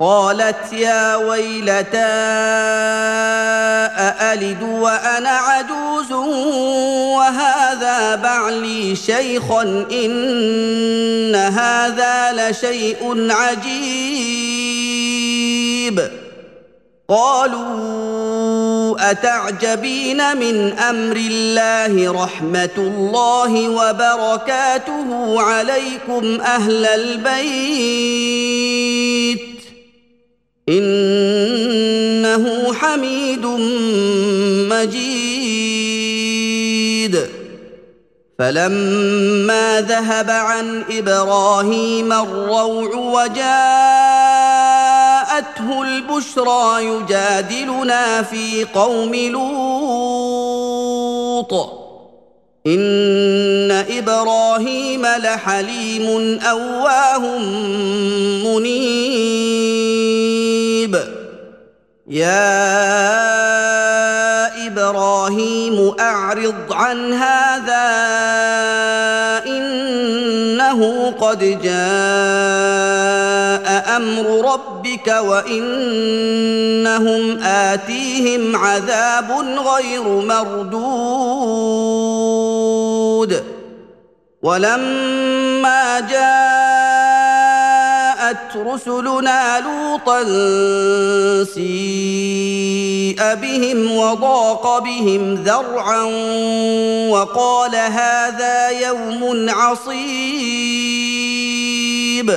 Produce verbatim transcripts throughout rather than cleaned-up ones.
قالت يا ويلتى أألد وأنا عجوز وهذا بعلي شيخا إن هذا لشيء عجيب قالوا أتعجبين من أمر الله رحمة الله وبركاته عليكم أهل البيت إنه حميد مجيد فلما ذهب عن إبراهيم الروع وجاءته البشرى يجادلنا في قوم لوط إن إبراهيم لحليم أواه منيب يا إبراهيم أعرض عن هذا إنه قد جاء أمر ربك وإنهم آتيهم عذاب غير مردود ولما جاءت رسلنا لوطا سيء بهم وضاق بهم ذرعا وقال هذا يوم عصيب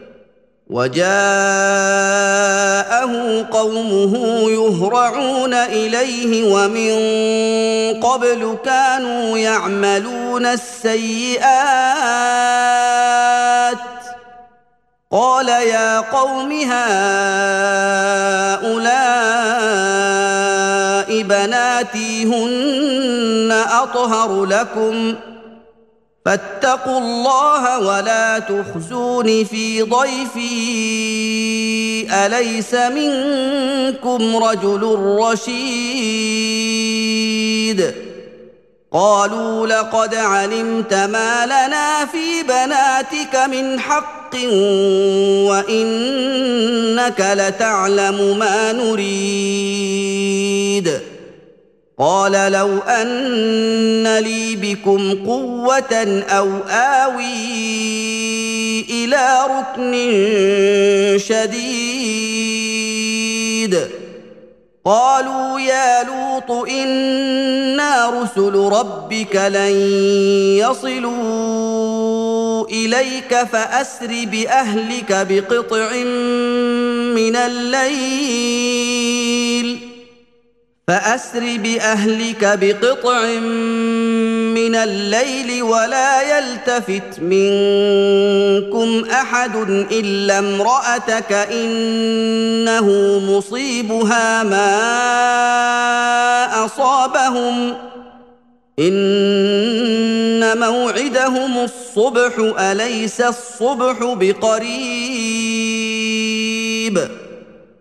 وجاءه قومه يهرعون إليه ومن قبل كانوا يعملون السيئات قال يا قوم هؤلاء بناتي هن أطهر لكم فاتقوا الله ولا تخزون في ضيفي أليس منكم رجل رشيد قالوا لقد علمت ما لنا في بناتك من حق وإنك لتعلم ما نريد قال لو أن لي بكم قوة أو آوي إلى ركن شديد قالوا يا لوط إنا رسل ربك لن يصلوا إليك فأسر بأهلك بقطع من الليل فأسر بأهلك بقطع من الليل ولا يلتفت منكم أحد إلا امرأتك إنه مصيبها ما أصابهم إن موعدهم الصبح أليس الصبح بقريب